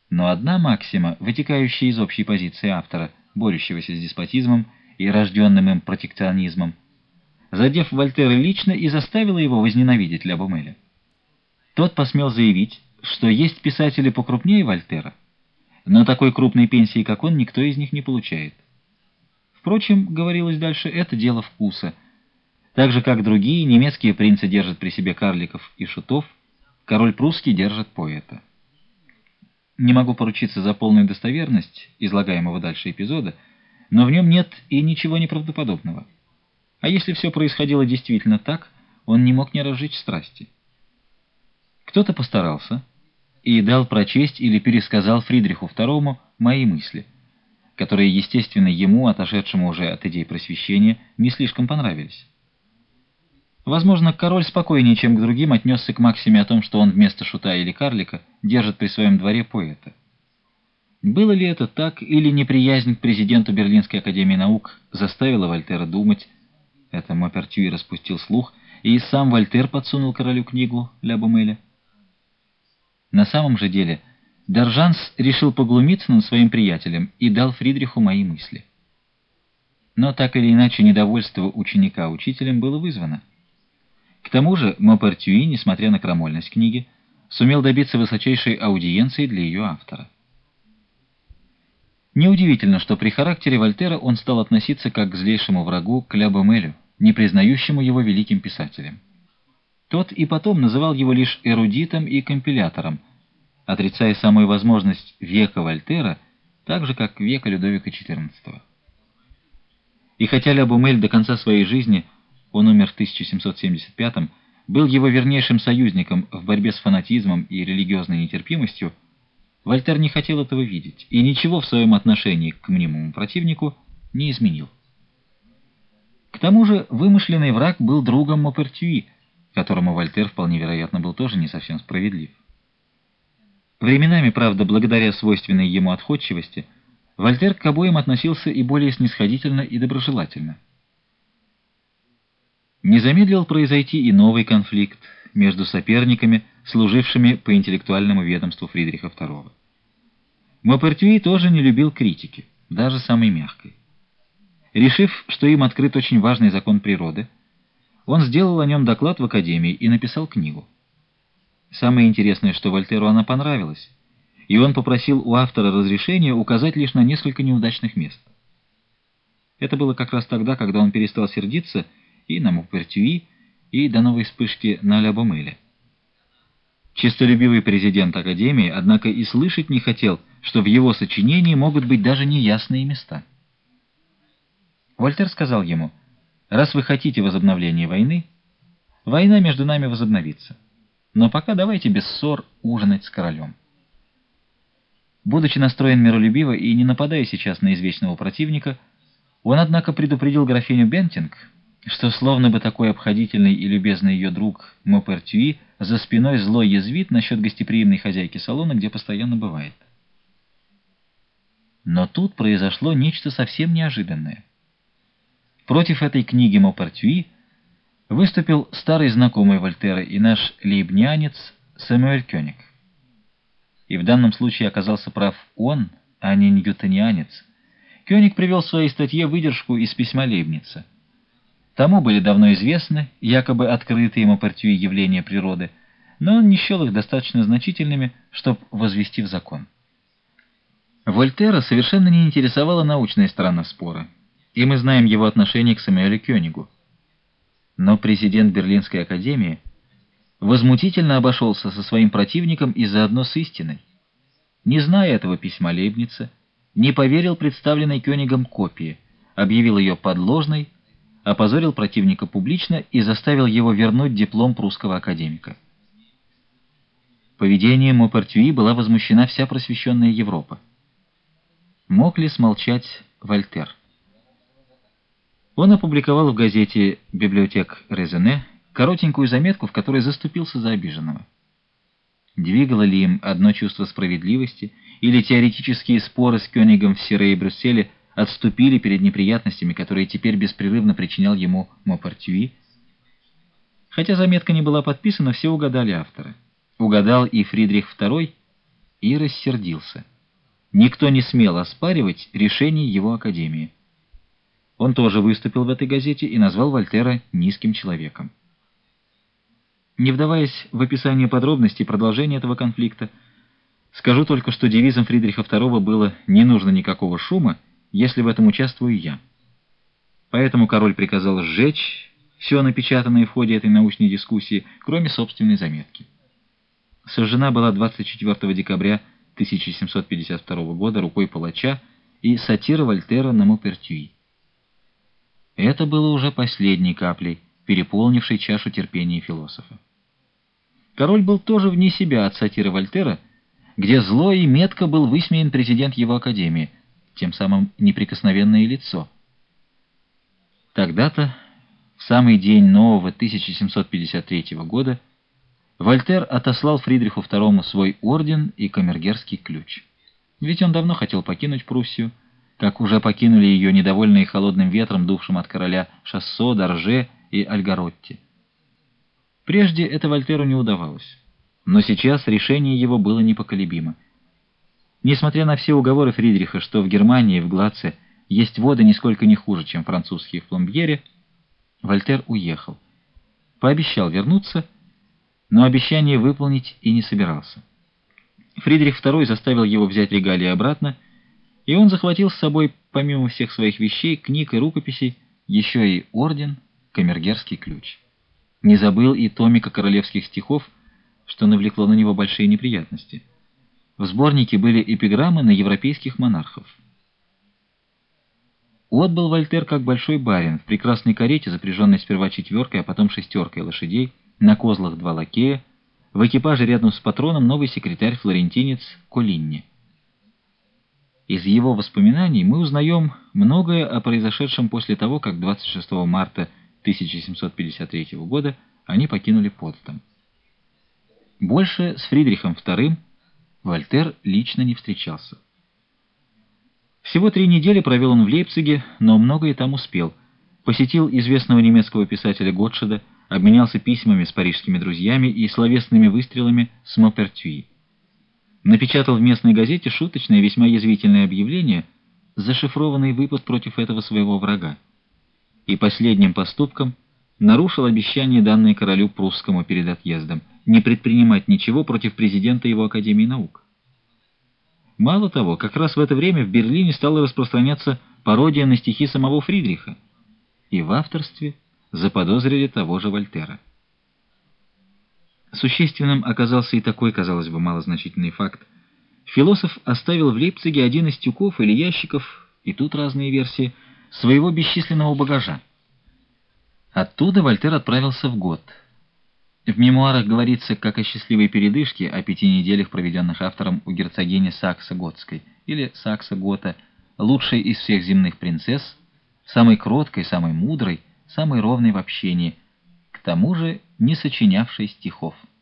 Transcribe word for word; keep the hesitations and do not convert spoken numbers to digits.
Но одна максима, вытекающая из общей позиции автора, борющегося с деспотизмом и рожденным им протекционизмом, задев Вольтера лично и заставила его возненавидеть Ля Бомеля. Тот посмел заявить, что есть писатели покрупнее Вольтера, но такой крупной пенсии, как он, никто из них не получает. Впрочем, говорилось дальше, это дело вкуса. Так же, как другие, немецкие принцы держат при себе карликов и шутов, король прусский держит поэта. Не могу поручиться за полную достоверность излагаемого дальше эпизода, но в нем нет и ничего неправдоподобного. А если все происходило действительно так, он не мог не разжечь страсти. Кто-то постарался и дал прочесть или пересказал Фридриху второму мои мысли, которые, естественно, ему, отошедшему уже от идей просвещения, не слишком понравились. Возможно, король спокойнее, чем к другим, отнесся к максиме о том, что он вместо шута или карлика держит при своем дворе поэта. Было ли это так, или неприязнь к президенту Берлинской академии наук заставила Вольтера думать, это Маупертюи распустил слух, и сам Вольтер подсунул королю книгу Ля Бомеля? На самом же деле, Д'Аржанс решил поглумиться над своим приятелем и дал Фридриху мои мысли. Но так или иначе недовольство ученика учителем было вызвано. К тому же Маупертюи, несмотря на крамольность книги, сумел добиться высочайшей аудиенции для ее автора. Неудивительно, что при характере Вольтера он стал относиться как к злейшему врагу к Ля Бомелю, не признающему его великим писателем. Тот и потом называл его лишь эрудитом и компилятором, отрицая самую возможность века Вольтера, так же, как века Людовика четырнадцатого. И хотя Ля Бомель до конца своей жизни, он умер в тысяча семьсот семьдесят пятом, был его вернейшим союзником в борьбе с фанатизмом и религиозной нетерпимостью, Вольтер не хотел этого видеть и ничего в своем отношении к мнимому противнику не изменил. К тому же вымышленный враг был другом Маупертюи, которому Вольтер вполне вероятно был тоже не совсем справедлив. Временами, правда, благодаря свойственной ему отходчивости, Вольтер к обоим относился и более снисходительно и доброжелательно. Не замедлил произойти и новый конфликт между соперниками, служившими по интеллектуальному ведомству Фридриха второго. Маупертюи тоже не любил критики, даже самой мягкой. Решив, что им открыт очень важный закон природы, он сделал о нем доклад в Академии и написал книгу. Самое интересное, что Вольтеру она понравилась, и он попросил у автора разрешения указать лишь на несколько неудачных мест. Это было как раз тогда, когда он перестал сердиться и на Маупертюи, и до новой вспышки на Ля Бомеля. Честолюбивый президент Академии, однако, и слышать не хотел, что в его сочинении могут быть даже неясные места. Вольтер сказал ему: «Раз вы хотите возобновления войны, война между нами возобновится. Но пока давайте без ссор ужинать с королем». Будучи настроен миролюбиво и не нападая сейчас на извечного противника, он, однако, предупредил графиню Бентинг, что словно бы такой обходительный и любезный ее друг Маупертюи за спиной зло язвит насчет гостеприимной хозяйки салона, где постоянно бывает. Но тут произошло нечто совсем неожиданное. Против этой книги Маупертюи выступил старый знакомый Вольтера и наш лейбнианец Сэмюэль Кёник. И в данном случае оказался прав он, а не ньютонианец. Кёник привел в своей статье выдержку из письма Лейбница. Тому были давно известны якобы открытые Маупертюи явления природы, но он не счел их достаточно значительными, чтобы возвести в закон. Вольтера совершенно не интересовала научная сторона спора, и мы знаем его отношение к Сэмюэлю Кёнигу. Но президент Берлинской академии возмутительно обошелся со своим противником и заодно с истиной. Не зная этого письма Лейбница, не поверил представленной Кёнигом копии, объявил ее подложной, опозорил противника публично и заставил его вернуть диплом прусского академика. Поведением Маупертюи была возмущена вся просвещенная Европа. Мог ли смолчать Вольтер? Он опубликовал в газете «Библиотек Резене» коротенькую заметку, в которой заступился за обиженного. Двигало ли им одно чувство справедливости, или теоретические споры с Кёнигом в Сире и Брюсселе отступили перед неприятностями, которые теперь беспрерывно причинял ему Маупертюи? Хотя заметка не была подписана, все угадали автора. Угадал и Фридрих второй, и рассердился. Никто не смел оспаривать решение его академии. Он тоже выступил в этой газете и назвал Вольтера низким человеком. Не вдаваясь в описание подробностей продолжения этого конфликта, скажу только, что девизом Фридриха второго было «не нужно никакого шума, если в этом участвую я». Поэтому король приказал сжечь все напечатанное в ходе этой научной дискуссии, кроме собственной заметки. Сожжена была двадцать четвёртого декабря тысяча семьсот пятьдесят второго года рукой палача и сатира Вольтера на Мопертюи. Это было уже последней каплей, переполнившей чашу терпения философа. Король был тоже вне себя от сатиры Вольтера, где зло и метко был высмеян президент его академии, тем самым неприкосновенное лицо. Тогда-то, в самый день нового тысяча семьсот пятьдесят третьего года, Вольтер отослал Фридриху второму свой орден и камергерский ключ. Ведь он давно хотел покинуть Пруссию, как уже покинули ее недовольные холодным ветром, дувшим от короля Шассо, Дорже и Альгаротти. Прежде это Вольтеру не удавалось, но сейчас решение его было непоколебимо. Несмотря на все уговоры Фридриха, что в Германии, в Глаце, есть воды нисколько не хуже, чем французские в Пломбьере, Вольтер уехал. Пообещал вернуться, но обещание выполнить и не собирался. Фридрих второй заставил его взять регалии обратно, и он захватил с собой, помимо всех своих вещей, книг и рукописей, еще и орден, камергерский ключ. Не забыл и томика королевских стихов, что навлекло на него большие неприятности. В сборнике были эпиграммы на европейских монархов. Отбыл Вольтер как большой барин, в прекрасной карете, запряженной сперва четверкой, а потом шестеркой лошадей, на козлах два лакея, в экипаже рядом с патроном новый секретарь-флорентинец Колинни. Из его воспоминаний мы узнаем многое о произошедшем после того, как двадцать шестого марта тысяча семьсот пятьдесят третьего года они покинули Потсдам. Больше с Фридрихом вторым Вольтер лично не встречался. Всего три недели провел он в Лейпциге, но многое там успел. Посетил известного немецкого писателя Готшеда, обменялся письмами с парижскими друзьями и словесными выстрелами с Мопертюи. Напечатал в местной газете шуточное, весьма язвительное объявление, зашифрованный выпад против этого своего врага. И последним поступком нарушил обещание, данное королю прусскому перед отъездом, не предпринимать ничего против президента его Академии наук. Мало того, как раз в это время в Берлине стала распространяться пародия на стихи самого Фридриха, и в авторстве заподозрили того же Вольтера. Существенным оказался и такой, казалось бы, малозначительный факт. Философ оставил в Лейпциге один из тюков или ящиков, и тут разные версии, своего бесчисленного багажа. Оттуда Вольтер отправился в Гот. В мемуарах говорится как о счастливой передышке, о пяти неделях, проведенных автором у герцогини Саксо-Готской, или Саксо-Гота, лучшей из всех земных принцесс, самой кроткой, самой мудрой, самой ровной в общении, к тому же не сочинявшей стихов.